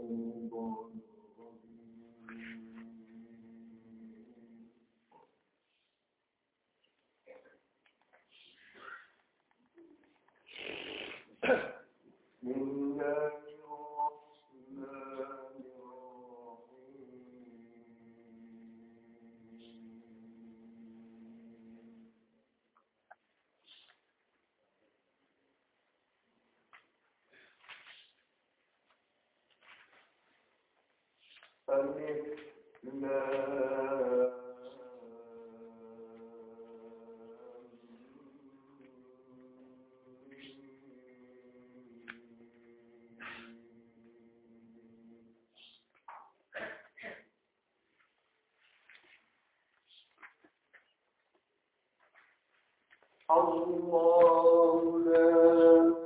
الله لا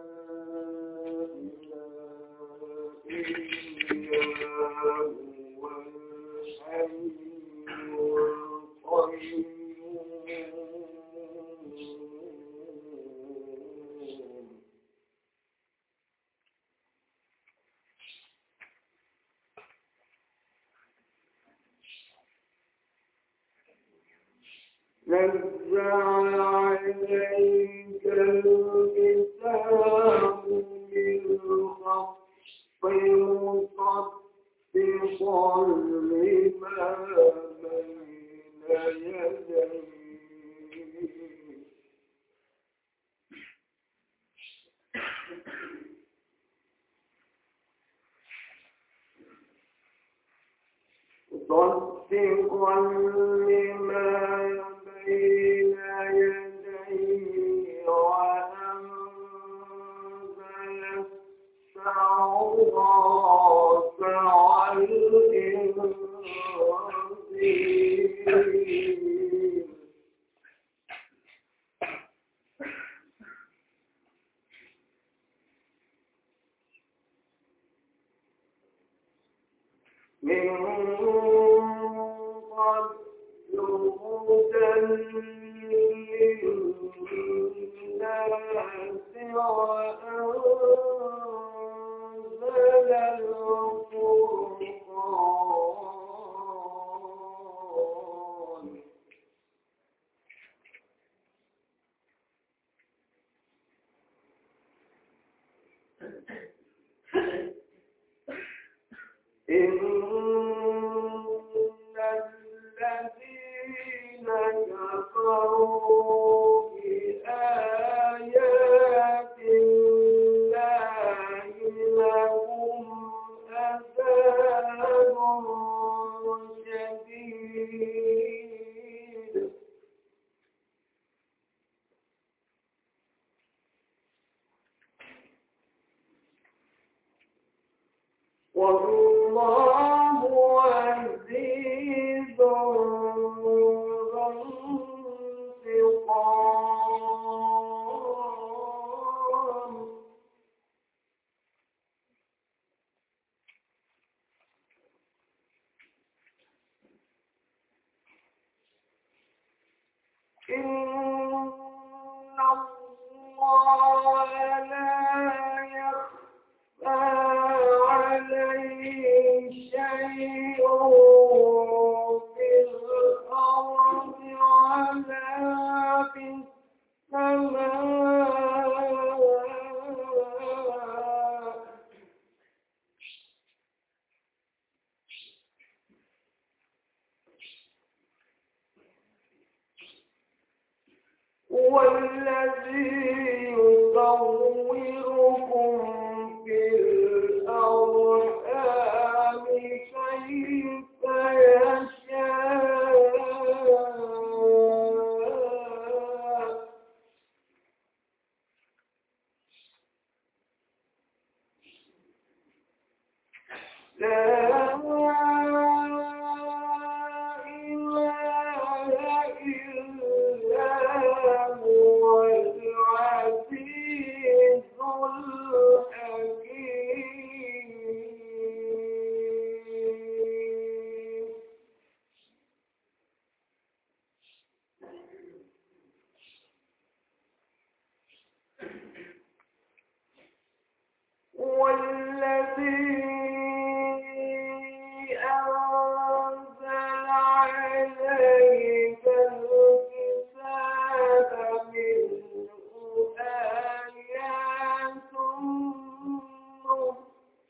نزل عليك الكتاب بالحق مصدقا لما بين يديه مصدقا لما بين يديه وأنزل التوراة والإنجيل من قبل هدى للناس وأنزل الفرقان إن الذين كفروا بآيات الله لهم عذاب شديد والله عزيز ذو انتقام إن الله لا يخفى عليه شيء في الأرض ولا في السماء هو الذي يصوركم في الأرحام كيف يشاء لا إله إلا هو العزيز الحكيم والذي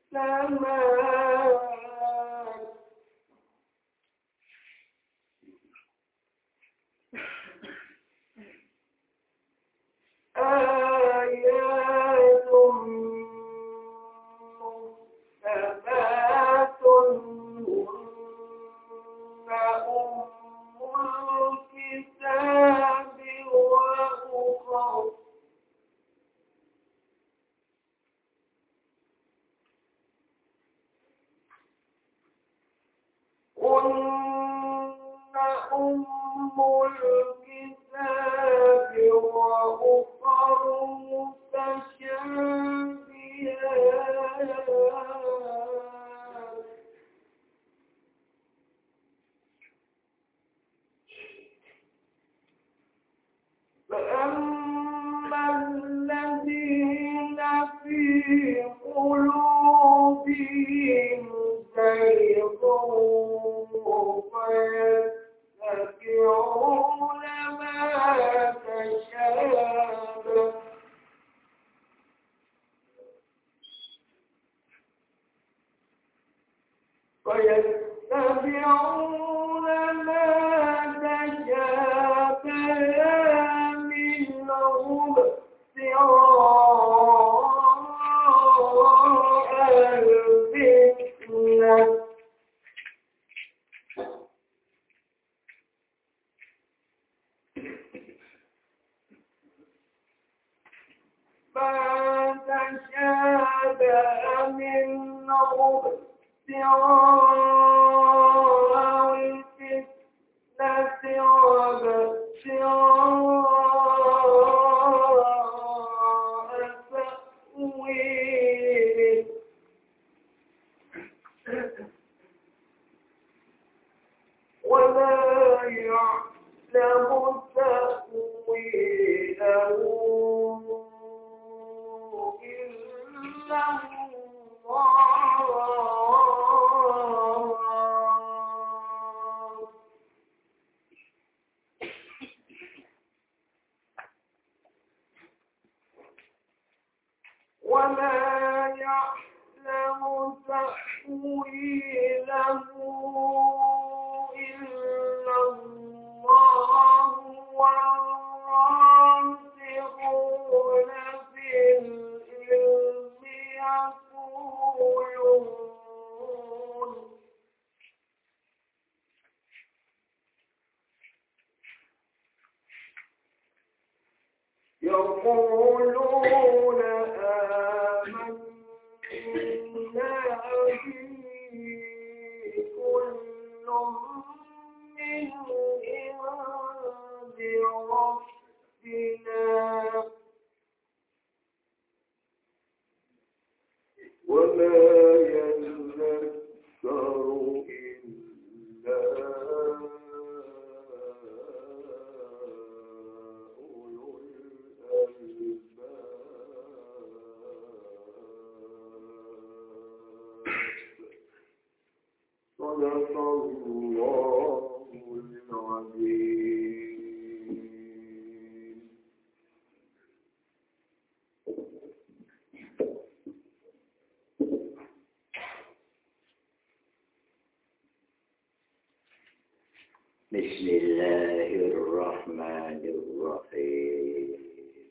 Bismillahirrahmanirrahim.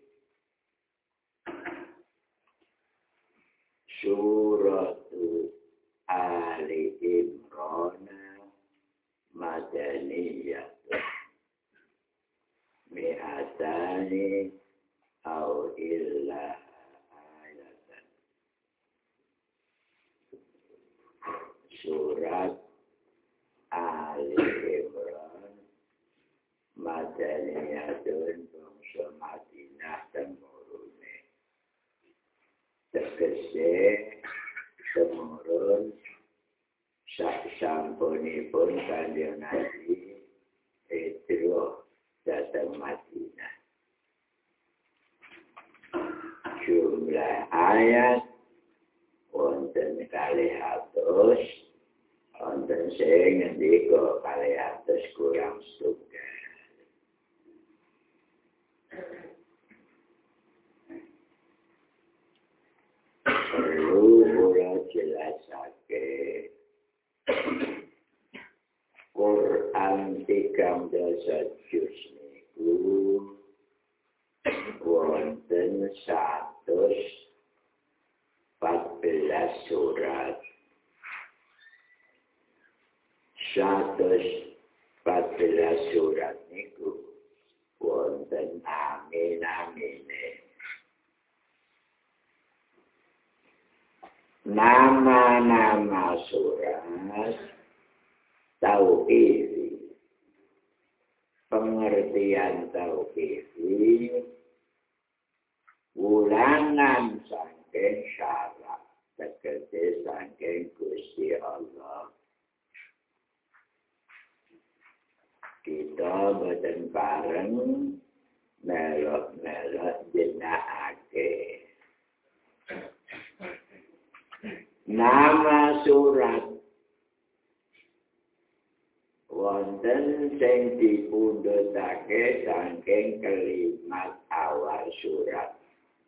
Surat Ali Imran Madaniyah mi'atani au illa ayatan. Surat Ali Imran Madaniyatun bangsa Madinah temurune. Tegese temurun sampunipun Kanjeng Nabi hijrah dhateng Madinah. Jumlah ayat wonten 200, wonten sing ngendika 200 kurang setunggal. Perlu kula jelaskan sajus niku wonten 114 surat. 114 surat niku wonten amin-amine. Nama-nama surat tauhid, pengertian tauhid, ulangan saking syarat, tegese saking Gusti Allah. Kita boten bareng melok-melok jenakake. Nama surat wonten sing dipundhutake saking kalimat awal surat.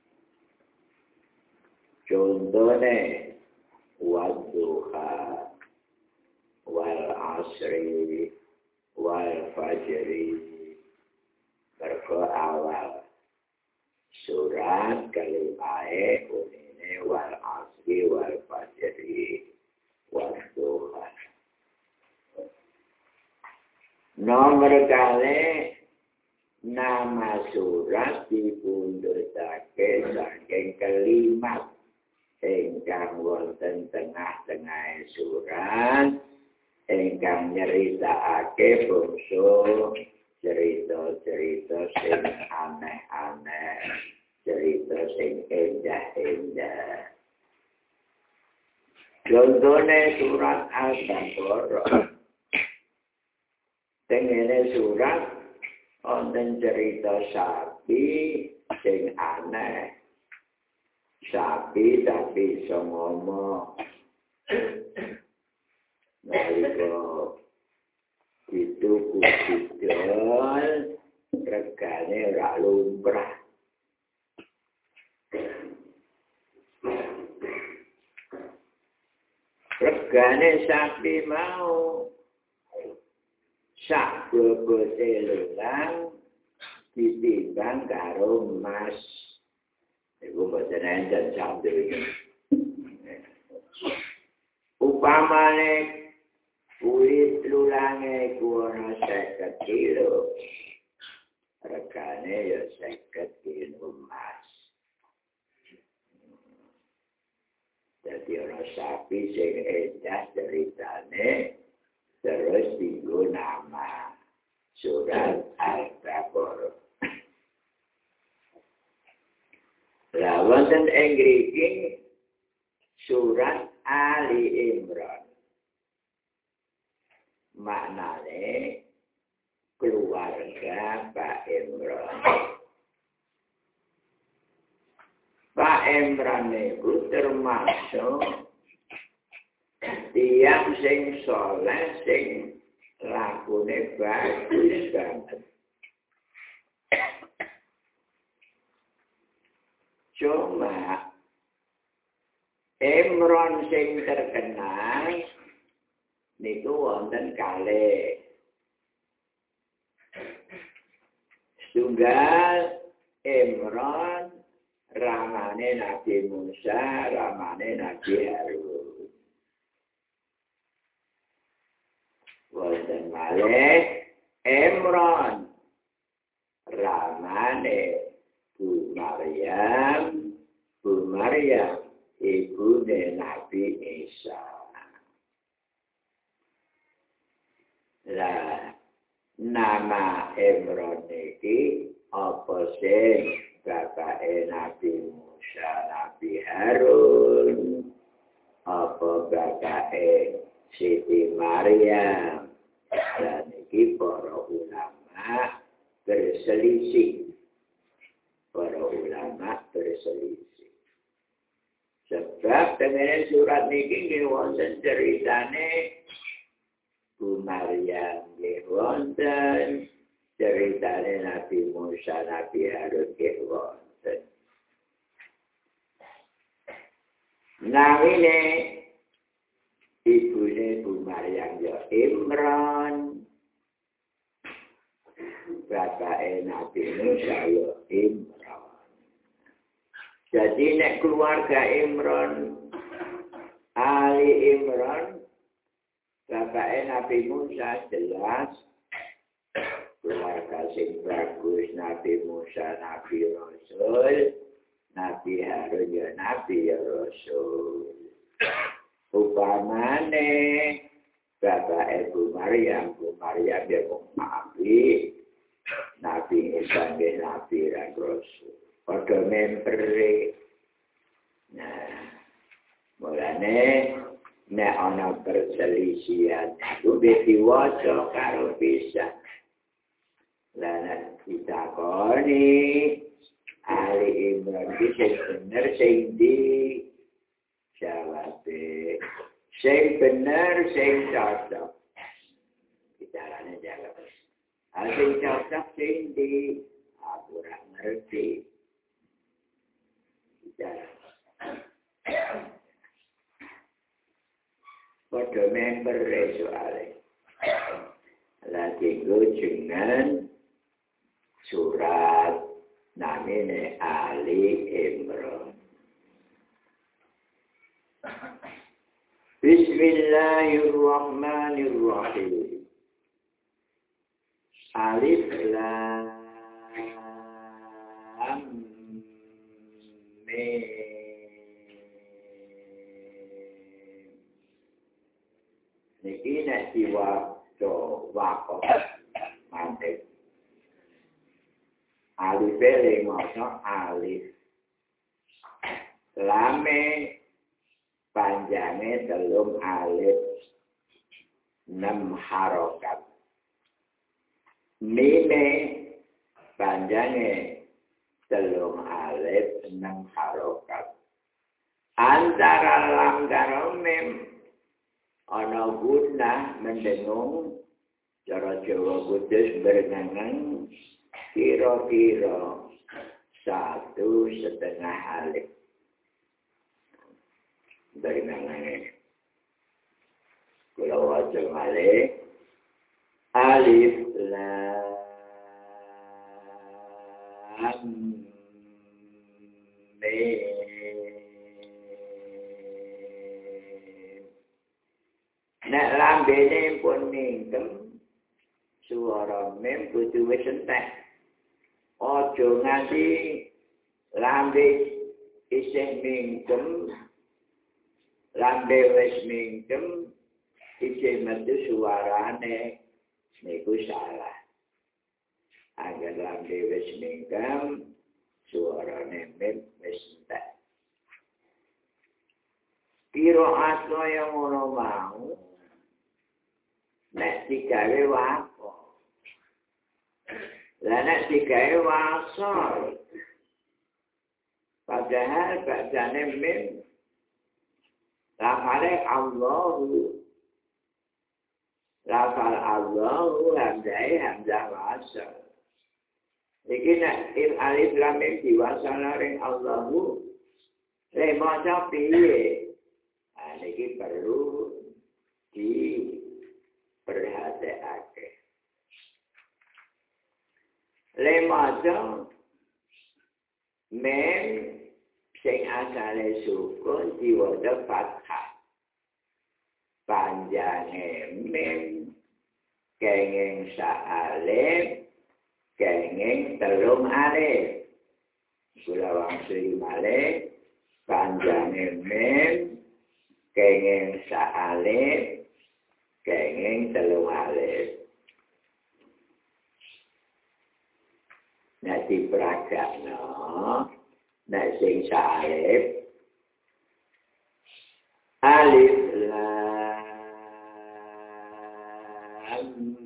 Contone wadduha wal asri wal fajri. Mergo awal surat kalimahe unine wal asri wal fajri wadduha. Nomor kali nama surat dipundhutake saking kalimat ingkang wonten tengah-tengah surat ingkang nyeritakake bangsa cerita-cerita sing aneh-aneh, cerita sing endah-endah. Contohnya surat Al-Baqarah. Tengene surat wonten cerita sapi sing aneh. Sapi tapi iso ngomong. Nalika itu kudidol regane ora lumrah. Regane sapi mau sak bobote lulang ditimbang karo emas. Iku boten enten sampe. Upamane kulit lulange kuwana 50 kilo. Regane ya 50 kilo emas. Jadi orang sapi sing endah ceritane terus dienggo nama surat Al-Baqarah. Lah wonten ing mriki surat Ali Imran. Maknane keluarga Pak Imran. Pak Imran itu termasuk tiang sing soleh sing lakune bagus banget. Cuma Imran sing terkenal niku wonten kalih. Setunggal Imran ramane Nabi Musa, ramane Nabi Harun. Wonten malih Imran ramane Bu Maryam ibune Nabi Isa. Lah nama Imran iki apa sing bapake Nabi Musa, Nabi Harun, apa bapake Siti Maryam. Dan iki para ulama berselisih. Para ulama berselisih. Sebab dengan surat niki nggih wonten ceritane Bu Maryam nggih wonten, ceritane Nabi Musa, Nabi Harun nggih wonten. Namine ibune Bu Maryam ya Imran. bapake Nabi Musa ya Imran. Jadi nek keluarga Imran, Ali Imran, bapake Nabi Musa jelas keluarga sing bagus. Nabi Musa Nabi Rasul, Nabi Harun ya Nabi ya Rasul. Upamane bapak Bu Maryam ya Nabi, Nabi Isa bin Nabi dan Rasul. Pada memberi. Nah, mulane nek ana perselisihan itu diwaca karo pisan. Lah ditakoni Ali Imran iki sing bener sing di jawabe. Sing bener sing cocok. Bicaranya jawab. Sing cocok sing di aku ora ngerti. Bicara. Pada member soalnya. Lagi dengan surat namanya Ali Imran. Bismillahirrahmanirrahim. Alif Lam Mim. Niki nek diwaca wakaf mantep. Alif maca alif. Lame panjangnya 3 alif 6 harokat. Mime panjangnya 3 alif 6 harokat. Antara lam karo mim ana guna mendengung cara Jawa Kudus berenang kira-kira 1,5 alif. Dari mana kalau wajar malih alif lam mim. Nek lambene pun mingkem suara mim kudu wis entek. Aja nganti lambe isih mingkem lambe wis mingkem isih metu suarane niku salah. Agar lambe wis mingkem suarane mim wis entek. Qiraat kaya ngono mau nek digawe wapo. Lah nek digawe wasol. Padahal bacane mim lafale Allahu. Lafal Allahu hamzah wasol. Iki nek alif lam mim diwasal ring Allahu. Maca piye? Niki perlu diperhatekake. Maca mim sing asale sukun diwaca fathah. Panjange mim kenging alif kenging 3 alif. Kula wangsuli malih panjange mim kenging alif kenging 3 alif. Nek diperagakno nek sing alif alif lam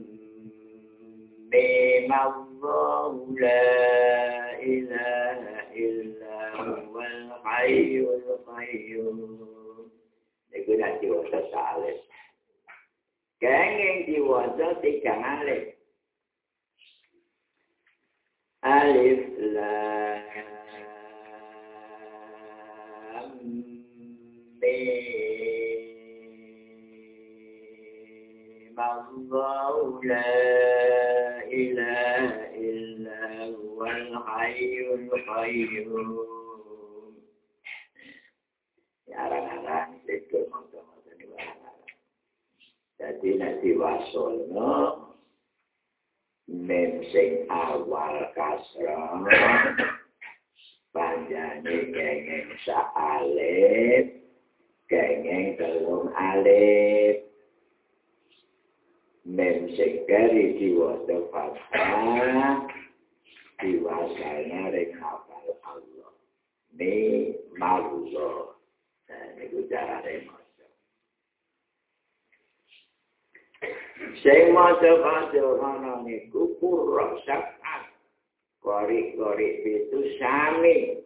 mim Allahu la ilaha illa huwal hayyul qayyum. Niku nek diwaca alif. Kenging diwaca 3 alif. Alif lam mim Allahu la ilaha hayyul qayyum. Arang-arang itu moto-moto ini barang-barang. Jadi nanti wasono mem sing awal kasra panjane kenging sak alif kenging telung alif mem sing kari diwaca fathah diwacana rek hafal Allah ni maullah. Ini carane maca. Sing maca ana niku qurra sab'at. Kori-kori itu sami.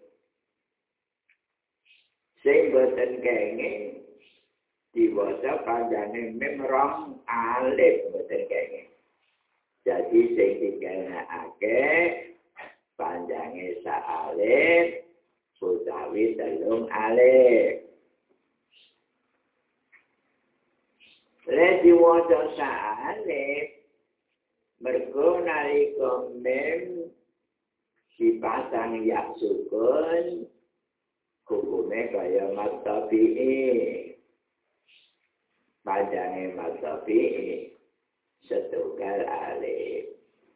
Sing boten kenging diwaca panjane mem rong alif boten kenging. Jadi sing dikenake panjange sak alif utawi telung alif. Lek diwaca sak alif mergo nalika mem sipatan ya sukun hukume kaya matabi'i panjange matabi'i setunggal alif.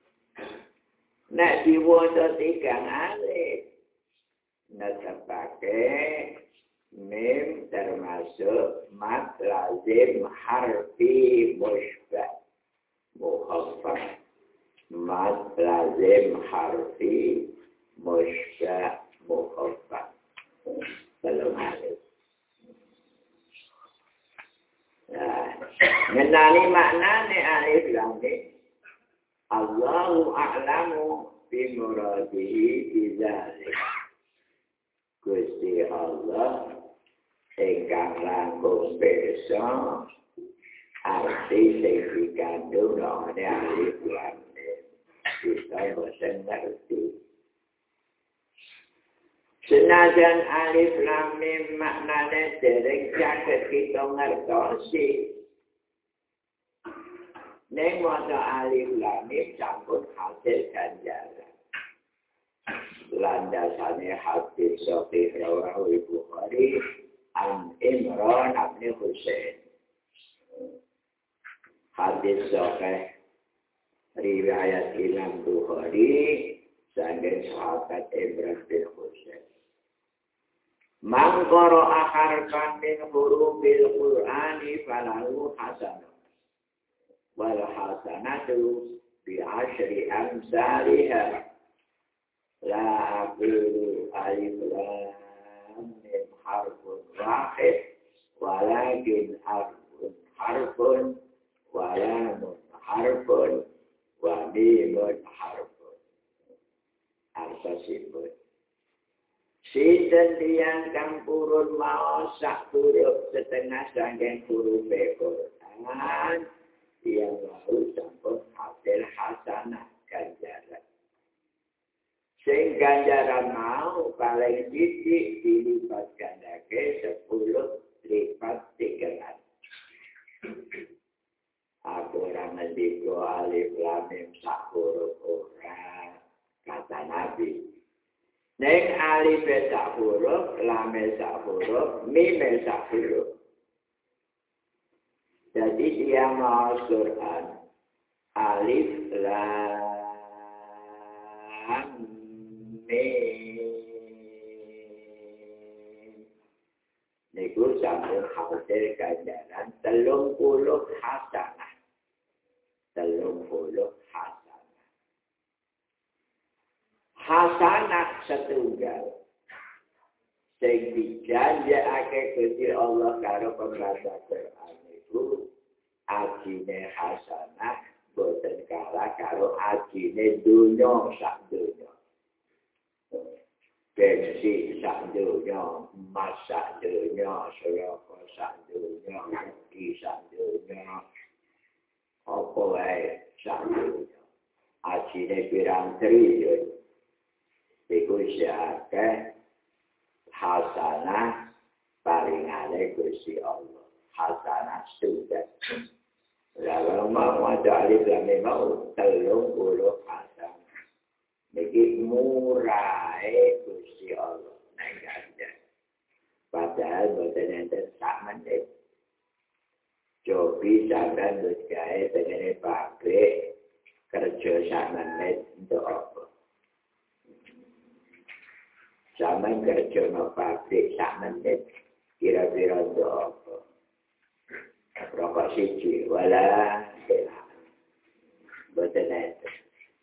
Nek diwaca tigang alif netepake mim termasuk mat lazim harfi musybah mukhaffaf. Mat lazim harfi musybah mukhaffaf. Belum alif. Ngenali maknane alif lam mim. Allahu a'lamu bi muradihi bidzalik. Gusti Allah ingkang langkung pirsa arti sing dikandung oleh alif lam mim. Kita bosan ngerti. Senajan alif lam mim maknane dereng saged kita ngertosi. Ning maca alif lam mim sampun hasil ganjaran. Landasane hadis sahih rawahu Bukhari an Imran bin Husain. Hadis sahih riwayat Imam Bukhari saking sahabat Imran bin Husain. Man qara'a harfan min hurufil Qur'ani falahu hasanah. Wal hasanatu bi asyri amsalihha. La aqulu alif lam mim harfun wahid walakin harfun wa lamun harfun wa mimun harfun. Artasipun sinten tiyang kang purun maos sak huruf setengah saking huruf Quran tiyang mau sampun hasil hasanah ganjaran. Sing ganjaran mau paling sithik dilipat gandake 10 lipat 300. Aku ora ngendika alif lam mim sak huruf ora kata Nabi. Ning alif sak huruf, lam sak huruf, mim sak huruf. Jadi dia mau Quran alif lam niku sampun hasil ganjaran 30 hasanah. 30 hasanah. Hasanah setunggal. Sing dijanjekake Gusti Allah karo pembaca Quran niku ajine hasanah boten kalah karo ajine donya sak donya. Bensi sak donya, emas sak donya, swarga sak donya, rezeki sak donya, apa wae sak donya. Ajine pirang triliun. Iku syake hasanah paringane Gusti Allah. Hasanah sudah. Lalu mau alif lam mim mau 30 hasanah. Niki murahe Gusti Allah nang ganjar. Padahal boten enten sak menit. Cobi sampean wis gawe tengene pabrik kerja sak menit untuk apa? Sampean kerja no pabrik sak menit kira-kira untuk apa? Rokok siji wala boten enten.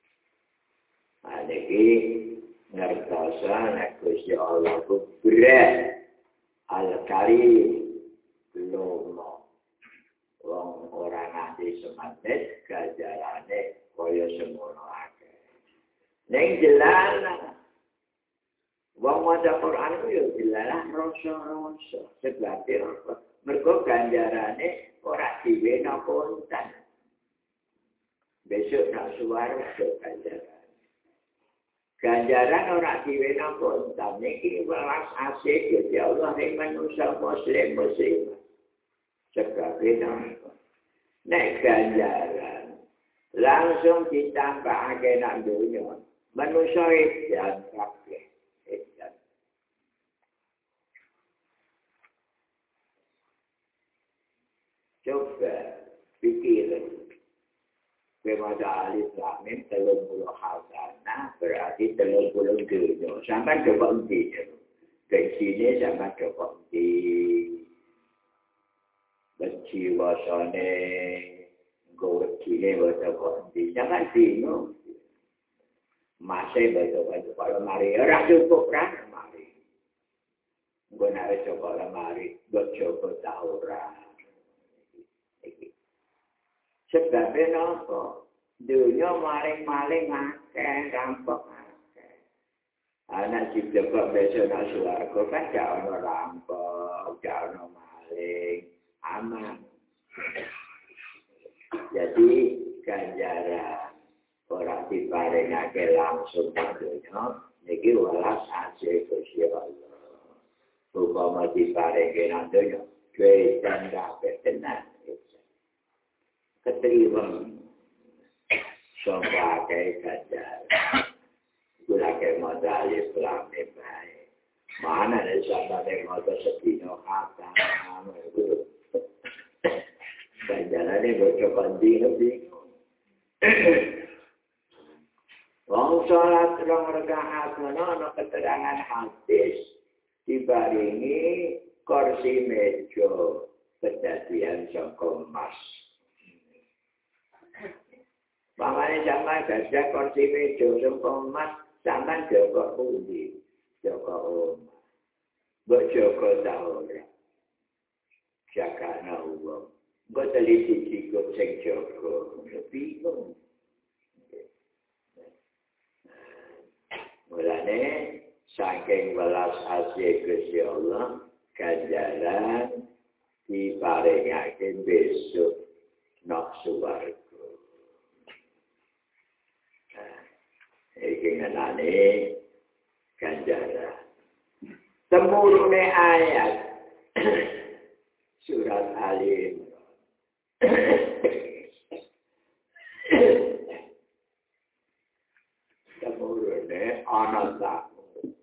Niki ngertosa nek Gusti Allah ku berat al-karim lomo wong ora nganti semantet ganjarane kaya semono akeh ning jelalah wong maca Quran ku yo jelalah rasa-rasa sebab apa mergo ganjarane ora diwena kontan besok nak suwarga ganjaran ora diwena kontan niki welas asih Gusti Allah ing manusa muslim sebab nek ganjaran langsung ditambahake nang donya manusa edan kabeh edan coba pikirin Bemaja alif lamin 30 hasanah berarti 30 dunia. Sampai coba nanti. Dari sini sampai coba nanti. Berjiwasane. Gowet sini coba nanti. Sampai dino. Masih baca-baca kalau mari. Orang cukup kan mari. Gue nak coba lemari. Gue coba tahu orang. Sebabnya apa? Dunia maling-maling akeh, rampok akeh. Anak juga besok nak suarga kan gak ada rampok, gak ada maling, aman. Jadi ganjaran orang diparingake langsung nang dunia, niki welas asih Gusti Allah. Upama diparingake nang dunia, duwe dan kabeh tenan. Keterima sampai ke ganjar. Gula ke modal Islam ni baik. Mana ada sampai modal sepino kata. Ganjaran ni bercoba bingung. Wong salat rong rakaat mana keterangan hadis dibaringi kursi meja kejadian saka emas. Mamane sampean gajah kursi meja saka emas, sampean jaga pundi? Jaga omah. Mbok jaga taora. Jaga nawa. Mbok teliti sikut sing jaga. Bingung. Mulane saking welas asih Gusti Allah ganjaran diparingake besok nak suwarga. Iki ngenane ganjaran. Temurune ayat surat Ali temurune ana tamu.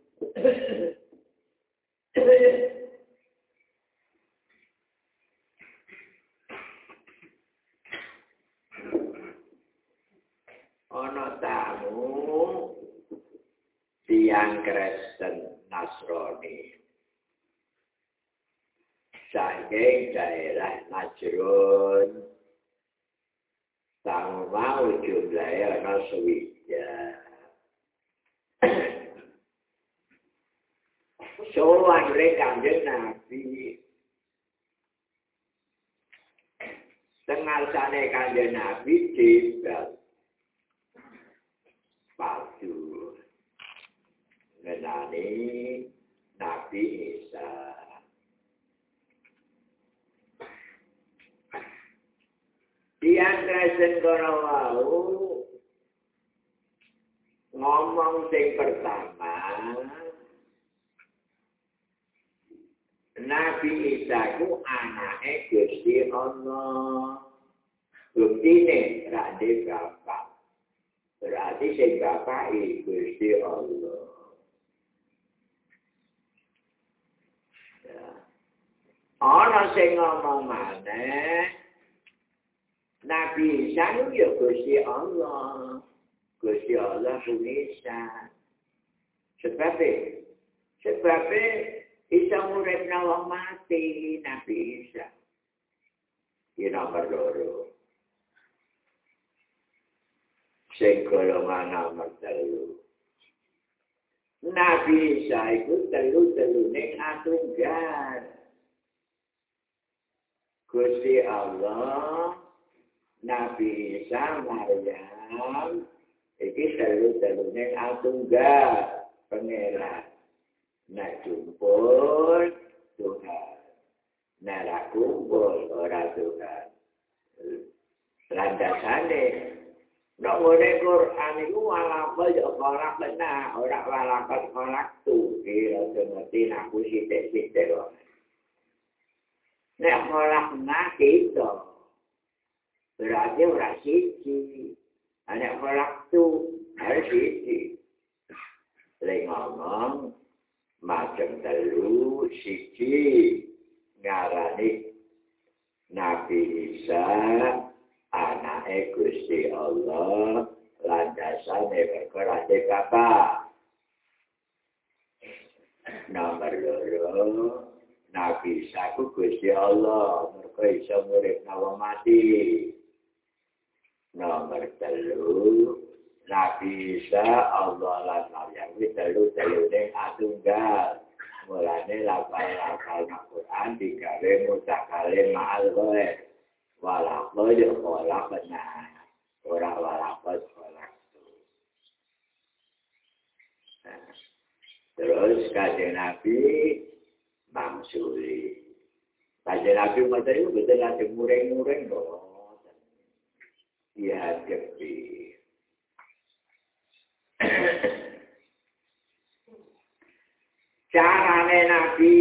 Ana tamu tiang Kristen Nasrani saking daerah Najrun tamu mau jumlahnya ana swidak sowan Kanjeng Nabi tengarsane Kanjeng Nabi dibal padu ngenani Nabi Isa. Tiang Kristen kono wau ngomong sing pertama Nabi Isa ku anake Gusti Allah. Buktine ra ndek bapak. Berarti sing bapake Gusti Allah. Ya. Ana sing ngomong maneh Nabi Isa ya Gusti Allah. Gusti Allah Isa. Sebabnya Isa uripna wong mati Nabi Isa. Iki nomor loro. Sing golongan nomor 3. Nabi Isa iku telu-telune atunggal. Gusti Allah, Nabi Isa, Maryam, iki telu-telune atunggal. Pangeran. Nek kumpul Tuhan. Nek kumpul ora Tuhan. Landasane nek ngene Quran iku walakal ya ora benar, ora walakal kolak tu. Kira ngerti aku sithik-sithik kok. Nek kolak nak itu. Berarti ora siji. Nek kolak tu harus siji. Lek ngomong macam telu siji ngarani Nabi Isa anake Gusti Allah landasane perkara bapa. Nomor loro Nabi Isa ku Gusti Allah mergo iso nguripna wong mati. Nomor 3 Nabi Isa Allah lan Maryam iki telu-telune atunggal. Mulane lafal-lafal Al-Qur'an digawe mutakalim ma'al ghaib. Walaqad khalaqna ora walaqad khalaqtu. Terus kanjeng Nabi mangsuli. Kanjeng Nabi materi betul lagi muring-muring loh. Iya jepi. Carane Nabi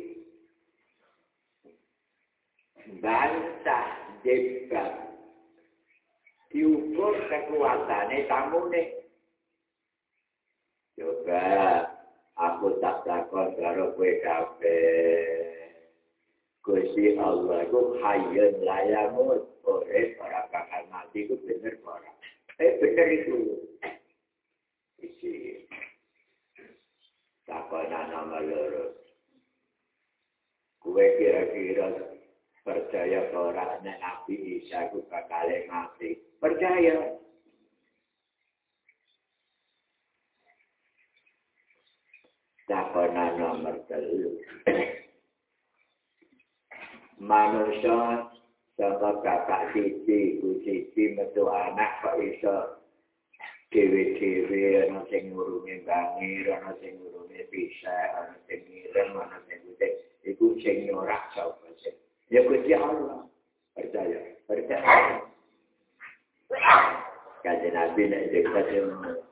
bantah debat diukur kekuatannya tamune. Coba aku tak takon karo kowe kabeh. Gusti Allah iku hayyun la yamut, ora bakal mati iku bener ora. Bener itu. Isi takonan nomor loro. Kowe kira-kira percaya ora nek Nabi Isa ku bakal mati? Percaya. Takonan nomor 3. Manusia sama kakak siji, ku siji metu anak kok iso dewe-dewe, ana sing ngurungi bangir, ana sing ngurungi pisah, ana sing ngirem, ana sing putih. Iku sing nyorak sapa sih? Ya Gusti Allah. Percaya. Kanjeng Nabi nek dikatakan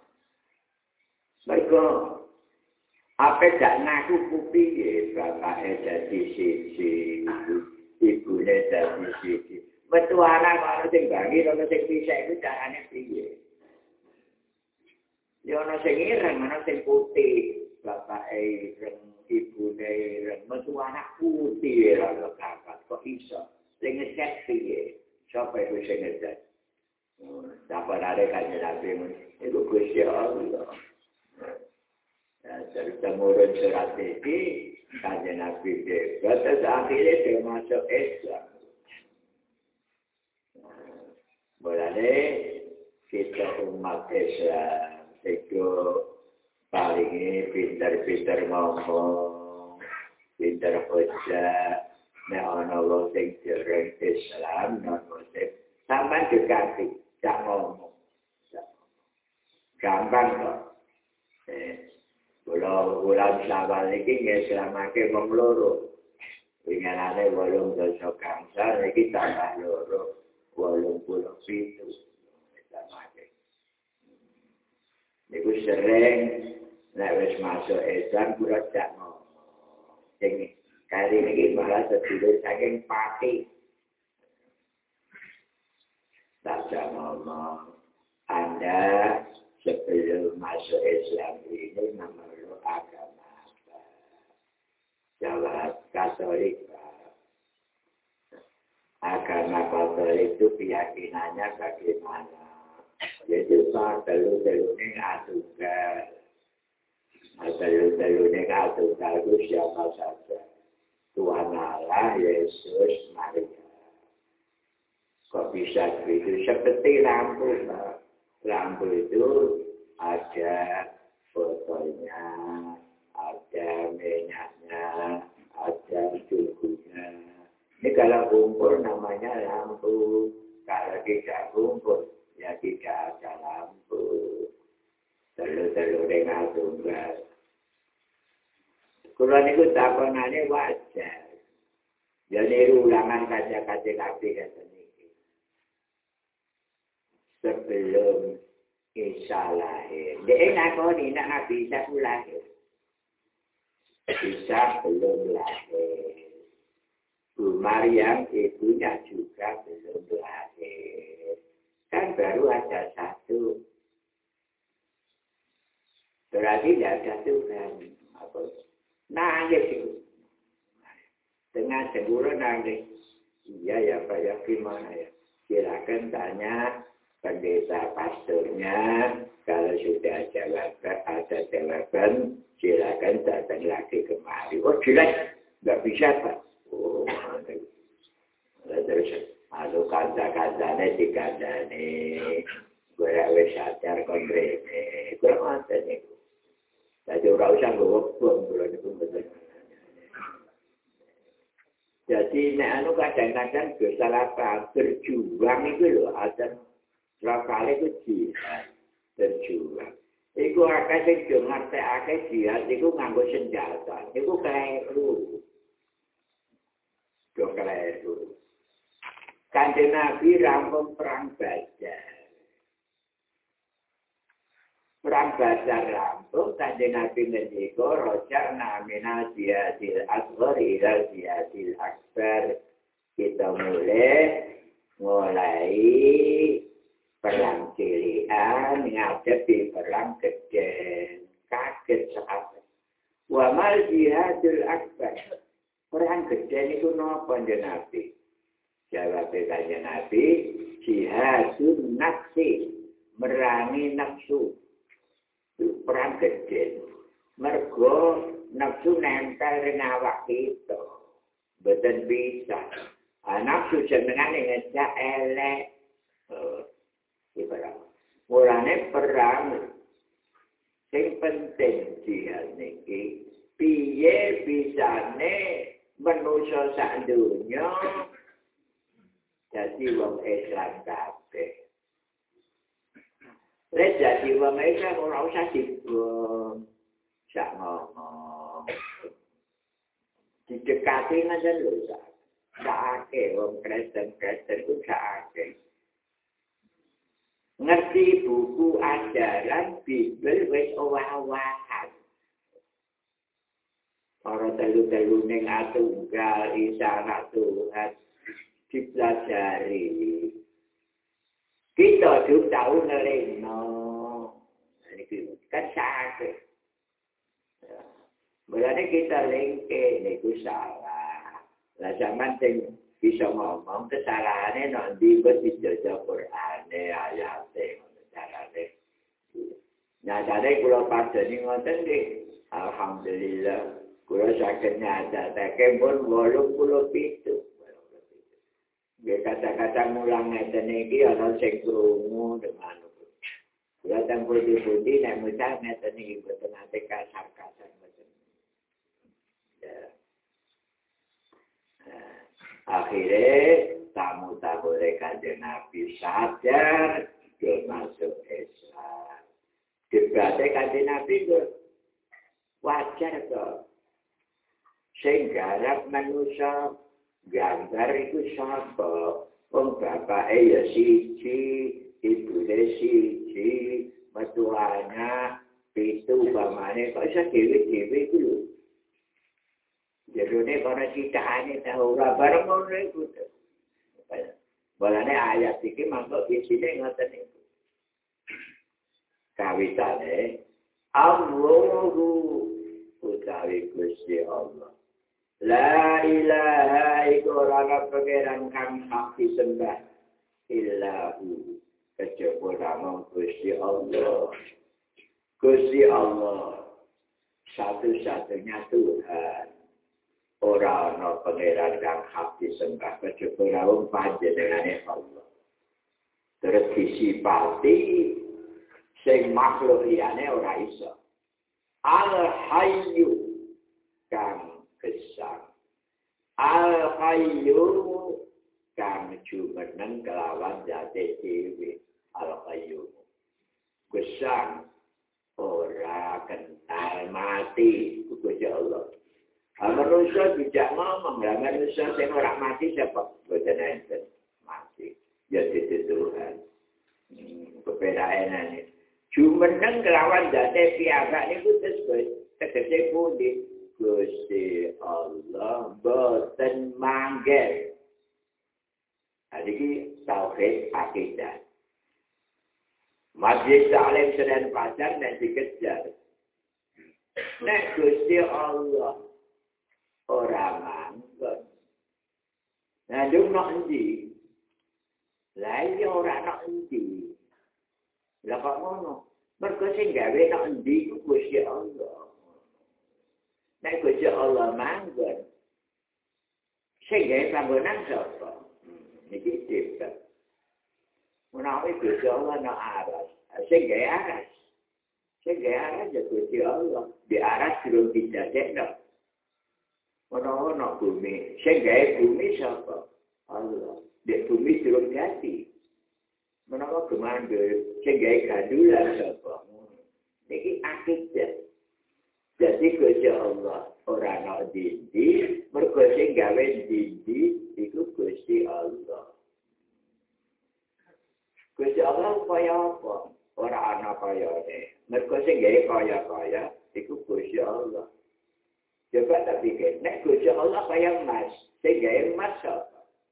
mergo apa gak ngaku kupiye bapake dadi siji, ibune dadi siji. Metu anak ana sing bangir, ana sing pisah iku carane piye? Ya ana sing ireng, ana sing putih. Bapake ireng, ibune ireng, metu anak putih ora kakat. Kok iso? Sing ngecek piye? Sapa iku sing ngecek? Dapat ada kanjeng Nabi itu Gusti Allah. Dari temurun surat ini kanjeng Nabi debat, akhirnya dia masuk Islam. Mulane kita umat Islam itu paling ini pintar-pintar ngomong, pintar hujah, nek ana wong sing dereng Islam non muslim, sampean dekati, gak ngomong. Gampang kok. Kalau bulan Syawal ini ngeslamake wong loro. Winganane 8 gangsal iki tambah loro 87. Islamake. Niku sering nek wis masuk Islam kula jak ngomong. Sing kali niki malah sedulur saking Pati. Tak jak ngomong. Anda sebelum masuk Islam ini memeluk agama apa? Jawab Katolik. Agama Katolik itu keyakinannya bagaimana? Yaitu telu-teluning Tunggal. Telu-teluning Tunggal itu siapa saja? Tuhan Allah, Yesus, Maria. Kok bisa begitu? Seperti lampu, Pak. Lampu itu ada fotonya, ada minyaknya, ada suhunya. Ini kalau kumpul namanya lampu. Kalau tidak kumpul, ya tidak ada lampu. Telu-telu dengan tunggal. Kalau ini takonannya wajar. Jadi ulangan kaca-kaca nabi kata ini. Sebelum Isa lahir. Dia ngakoni nak Nabi Isa lahir. Isa belum lahir. Bu Maryam ibunya juga belum lahir. Kan baru ada satu. Berarti tidak ada Tuhan. Nangis itu. Dengan cemburu nangis. Iya ya Pak ya gimana ya. Silakan tanya pendeta pastornya. Kalau sudah ada jawaban, silakan datang lagi kemari. Oh jelas, nggak bisa Pak. Oh, terus lalu kata-katanya dikandani. Gue wis sadar komprene. Gue ngoten niku. Dadi ora usah nggowo bom kula niku mboten. Jadi nek anu kadang-kadang salah paham berjuang itu lho ada kali itu jihad berjuang. Iku akeh sing yo ngertekake jihad iku nganggo senjata. Iku keliru. Yo keliru. Kanjeng Nabi rampung perang Badar. Perang Badar rampung, Kanjeng Nabi ngendika roja'na minal jihadil asghar ila jihadil akbar. Kita mulai perang cilian ngadepi perang gede. Kaget sahabat. Wa mal jihadil akbar. Perang gede itu napa Kanjeng Nabi? Jawab Kanjeng Nabi, jihadun nafsi, merangi nafsu. Perang gede. Mergo nafsu nempel ning awak kita. Mboten bisa. Nafsu jenengane ngejak elek. Mulane perang sing penting jihad niki piye bisane manusa sak donya dadi wong Islam kabeh. Lek dadi wong Islam ora usah dibom, sak ngomong. Didekati ngajen lho sak. Sakake wong Kristen ku sakake. Ngerti buku ajaran Bibel wis owah-owahan. Para telu-telu ning Tunggal Isa Tuhan dipelajari. Kita juga tahu ngeleno. Ini kan sakit. Mulanya kita lengke, ini salah. Lah zaman sing bisa ngomong kesalahannya nanti berdijaja Qur'ane ayatnya carane. Nah dari kula padani ngoten nggih. Alhamdulillah kula saged nyadake pun 87. Nggih kata-kata mulang ngeten iki ana sing krungu dengan kula tempel di nek mucal ngeten iki boten ate kasar-kasar boten. Ya. Akhirnya tamu-tamu Kanjeng Nabi sadar dia masuk Islam. Debatnya Kanjeng Nabi itu wajar kok. Sing garap manusia gambar itu siapa? Wong bapake ya siji, ibune siji, mertuanya pitu pamane kok iso dhewe-dhewe iku lho. Jadi para citaane tahu ora bareng ngono iku. Balane ayat iki mangko isine ngoten iku. kawisane Allahu utawi Gusti Allah. La ilaha illa pangeran kang hak disembah illahu kejaba namung Gusti Allah. Gusti Allah satu-satunya Tuhan. Ora ana pangeran kang hak disembah kejaba namung panjenengane Allah. Terus disipati sing makhluk liyane ora iso. Al-Hayyu kang gesang. Al-Hayyu kang jumeneng kelawan jati dhewe. Al-Hayyu gesang ora kenal mati. Gusti Allah. Manusia tidak ngomong lah. Manusia sing ora mati siapa? Boten enten mati. Ya itu Tuhan. Kebedaanane. Jumeneng kelawan jati piyambak niku tegese pundi? Gusti Allah boten manggil. Iki tauhid akidah. Masjid Salim Senen Pasar nek dikejar. Nek Gusti Allah ora manggon. Nah, dung nok endi? Lah iya ora nok endi. Lah kok ngono? Mergo sing gawe nok endi ku Gusti Allah. Nek Gusti Allah manggon. Sing gawe panggonan sapa? Niki cipta. Menawi Gusti Allah nok aras. Sing gawe aras. Sing gawe aras ya Gusti Allah. Di aras durung dijajekno. Ono bumi. Sing gawe bumi sapa? Allah. Di bumi durung ganti. Menawa gemandul, sing gawe gandulan sapa? Niki akidah. Jadi Gusti Allah ora ana dindi, mergo sing gawe dindi iku Gusti Allah. Gusti Allah kaya apa? Ora ana kayane. Mergo sing gawe kaya-kaya iku Gusti Allah. Coba tak pikir, nek Gusti Allah kaya emas, sing gawe emas sapa?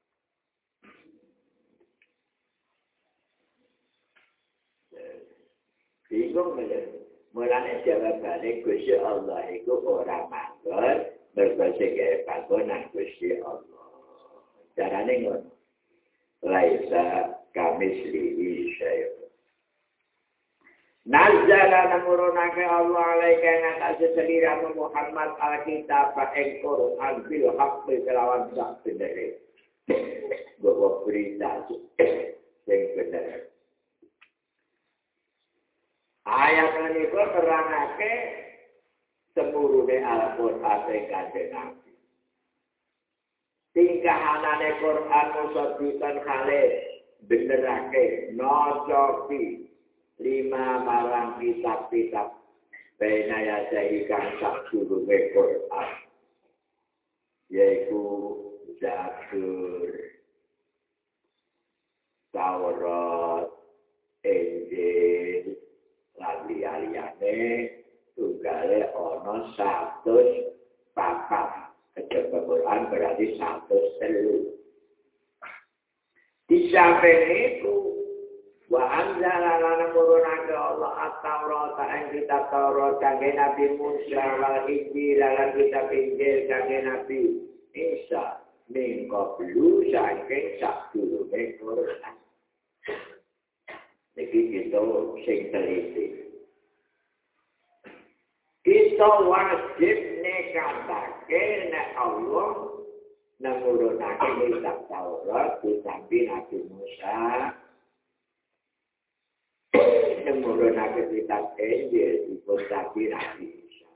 Bingung meneh. Mulane jawabane Gusti Allah iku ora manggon, mergo sing gawe panggonan Gusti Allah. Carane ngono. Laisa kamislihi syai'un. Nazzala namurunake Allah alaika ngatasi seliramu Muhammad al-kitab ing Quran bil haqqi kelawan sak bener. Bawa berita sing bener. Ayat ini terangake semurune Al-Qur'an sing Kanjeng Nabi. Tingkahanane Quran musaddiqan khalid benerake nocoki 5 marang kitab-kitab benaya kang sak durunge Quran. Yaiku Zabur, Taurat, Injil, lan liyane tunggale ana 100 papat. Kejaba Quran berarti 103. Di samping itu wa anzala lana murunake Allah at-Taurat ing kitab Taurat kangge Nabi Musa wal Injil lan kitab Injil kangge Nabi Isa min qablu saking sadurunge Quran. Niki kita sing teliti. Kita wajib nekatake nek Allah namurunake kitab Taurat ditampi Nabi Musa. Namurunake kitab Injil ditampi Nabi Isa.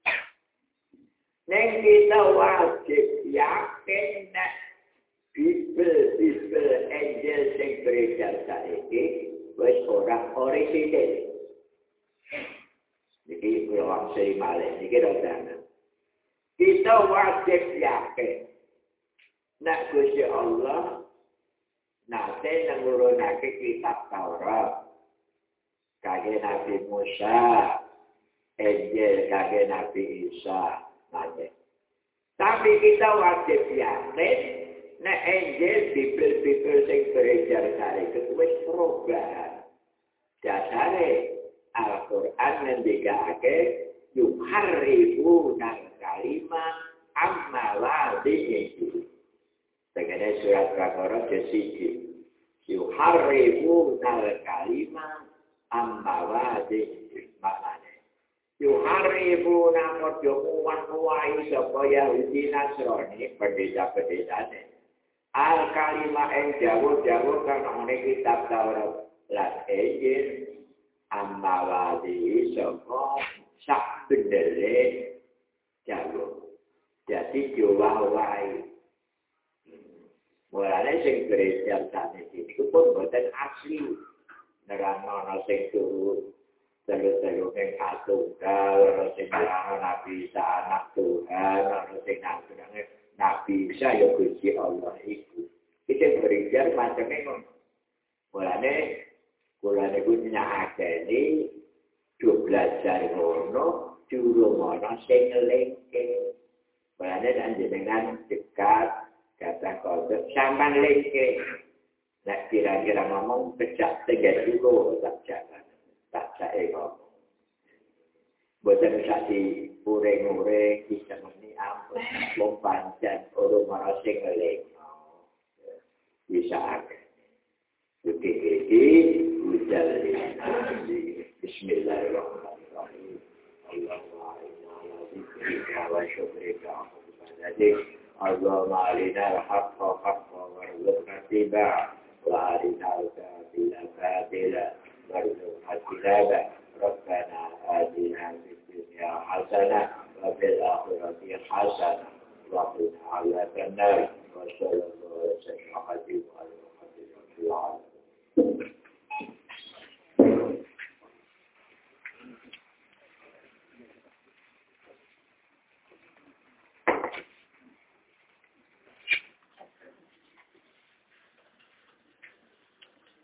Nek kita wajib yakin nek Bibel Injil sing beredar saiki wis ora orisinil. Niki kula sing malih niki rodane. Kita wajib yakin nek Gusti Allah nate namurunake kitab Taurat kage Nabi Musa, Injil kage Nabi Isa nate. Tapi kita wajib yakin nek Injil Bibel sing beredar saiki wis perubahan. Dasare Al-Qur'an ngendikake yuharrifuna kalimah amma wadhihi. Tegene surat Baqarah jesi yuharrifuna kalimah amma wadhihi. Maknane yuharrifuna padha muwan-muwai sapa Yahudi Nasrani pendeta-pendetane. Al-kalimah ing jawab-jawab kang ana kitab Taurat lan Injil ambawadi saka sak bendere jawab. Jadi diwawahi. Mulane sing gereja saniki iku pun boten asli. Nerangno sing turu telu-telu ing katunggal, ana sing nerangno Nabi Isa anak Tuhan, ana sing nangane Nabi Isa ya Gusti Allah iku. Iki gereja macamé ngono. Mulane kula niku nyakeni do belajar ngono durung ana sing ngelingke. Mulane panjenengan dekat kata kode sampean lingke. Nek kira-kira ngomong pecah tegak juga tak jalan. Tak sae ngomong. Boten sati ureng-ureng bisa meni ampun wong pancen ora ana sing ngelingke. Bisa akeh. Iki ujalli bismillahirrahmanirrahim. Allahumma inna ala dzikrika wa syukrika wa ibadatik. Allahumma arina al-haqqa haqqa warzuqna ittiba'ah wa arina al-batila batila warzuqna ijtinabah. Rabbana atina fid dunya hasanah wa fil akhirati hasanah wa qina adzabannar. Wa sallallahu alaihi wa sallam.